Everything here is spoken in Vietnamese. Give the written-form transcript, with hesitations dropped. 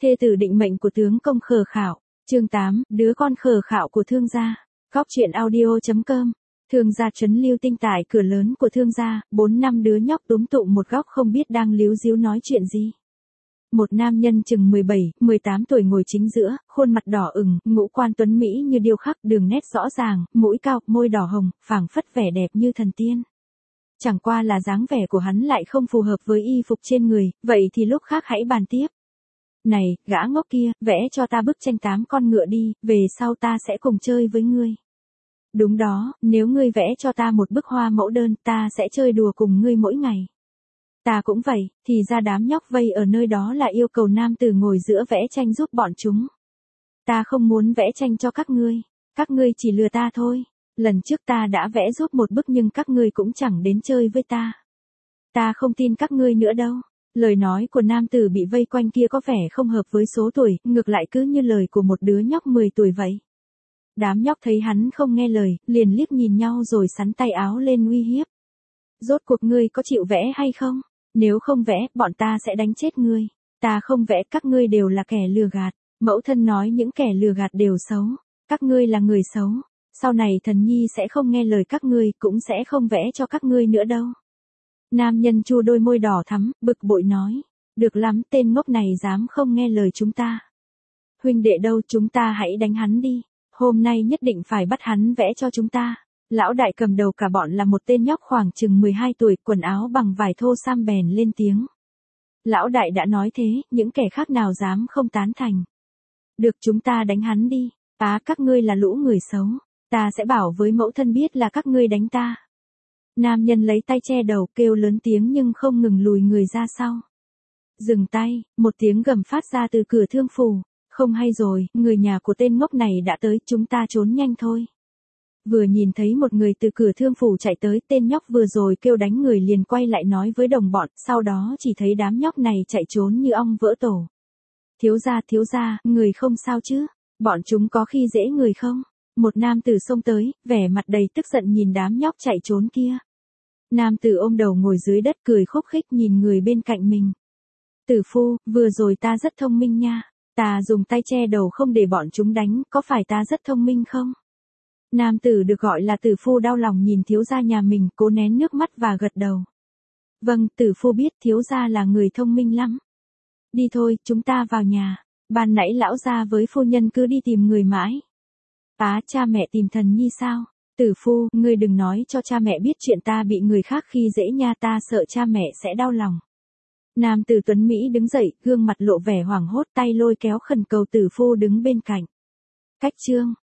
Thê tử định mệnh của tướng công khờ khạo. Chương 8, đứa con khờ khạo của thương gia. Góc truyện audio.com. Thương gia trấn Lưu Tinh tại cửa lớn của thương gia, 4-5 đứa nhóc túm tụm một góc không biết đang líu díu nói chuyện gì. Một nam nhân chừng 17, 18 tuổi ngồi chính giữa, khuôn mặt đỏ ửng, ngũ quan tuấn mỹ như điêu khắc, đường nét rõ ràng, mũi cao, môi đỏ hồng, phảng phất vẻ đẹp như thần tiên. Chẳng qua là dáng vẻ của hắn lại không phù hợp với y phục trên người, vậy thì lúc khác hãy bàn tiếp. Này, gã ngốc kia, vẽ cho ta bức tranh 8 con ngựa đi, về sau ta sẽ cùng chơi với ngươi. Đúng đó, nếu ngươi vẽ cho ta một bức hoa mẫu đơn, ta sẽ chơi đùa cùng ngươi mỗi ngày. Ta cũng vậy, thì ra đám nhóc vây ở nơi đó là yêu cầu nam tử ngồi giữa vẽ tranh giúp bọn chúng. Ta không muốn vẽ tranh cho các ngươi chỉ lừa ta thôi. Lần trước ta đã vẽ giúp một bức nhưng các ngươi cũng chẳng đến chơi với ta. Ta không tin các ngươi nữa đâu. Lời nói của nam tử bị vây quanh kia có vẻ không hợp với số tuổi, ngược lại cứ như lời của một đứa nhóc 10 tuổi vậy. Đám nhóc thấy hắn không nghe lời, liền liếc nhìn nhau rồi xắn tay áo lên uy hiếp. Rốt cuộc ngươi có chịu vẽ hay không? Nếu không vẽ, bọn ta sẽ đánh chết ngươi. Ta không vẽ, các ngươi đều là kẻ lừa gạt. Mẫu thân nói những kẻ lừa gạt đều xấu. Các ngươi là người xấu. Sau này thần nhi sẽ không nghe lời các ngươi, cũng sẽ không vẽ cho các ngươi nữa đâu. Nam nhân chu đôi môi đỏ thắm, bực bội nói. Được lắm, tên ngốc này dám không nghe lời chúng ta. Huynh đệ đâu, chúng ta hãy đánh hắn đi. Hôm nay nhất định phải bắt hắn vẽ cho chúng ta. Lão đại cầm đầu cả bọn là một tên nhóc khoảng chừng 12 tuổi, quần áo bằng vải thô sam bèn lên tiếng. Lão đại đã nói thế, những kẻ khác nào dám không tán thành. Được, chúng ta đánh hắn đi. Các ngươi là lũ người xấu. Ta sẽ bảo với mẫu thân biết là các ngươi đánh ta. Nam nhân lấy tay che đầu, kêu lớn tiếng nhưng không ngừng lùi người ra sau. Dừng tay, một tiếng gầm phát ra từ cửa thương phủ. Không hay rồi, người nhà của tên ngốc này đã tới, chúng ta trốn nhanh thôi. Vừa nhìn thấy một người từ cửa thương phủ chạy tới, tên nhóc vừa rồi kêu đánh người liền quay lại nói với đồng bọn, sau đó chỉ thấy đám nhóc này chạy trốn như ong vỡ tổ. Thiếu gia, người không sao chứ? Bọn chúng có khi dễ người không? Một nam tử xông tới, vẻ mặt đầy tức giận nhìn đám nhóc chạy trốn kia. Nam tử ôm đầu ngồi dưới đất cười khúc khích nhìn người bên cạnh mình. Tử phu, vừa rồi ta rất thông minh nha. Ta dùng tay che đầu không để bọn chúng đánh, có phải ta rất thông minh không? Nam tử được gọi là tử phu đau lòng nhìn thiếu gia nhà mình, cố nén nước mắt và gật đầu. Vâng, tử phu biết thiếu gia là người thông minh lắm. Đi thôi, chúng ta vào nhà. Ban nãy lão gia với phu nhân cứ đi tìm người mãi. Cha mẹ tìm thần nhi sao? Tử phu, ngươi đừng nói cho cha mẹ biết chuyện ta bị người khác khi dễ nha, ta sợ cha mẹ sẽ đau lòng. Nam tử tuấn Mỹ đứng dậy, gương mặt lộ vẻ hoảng hốt, tay lôi kéo khẩn cầu tử phu đứng bên cạnh. Cách chương.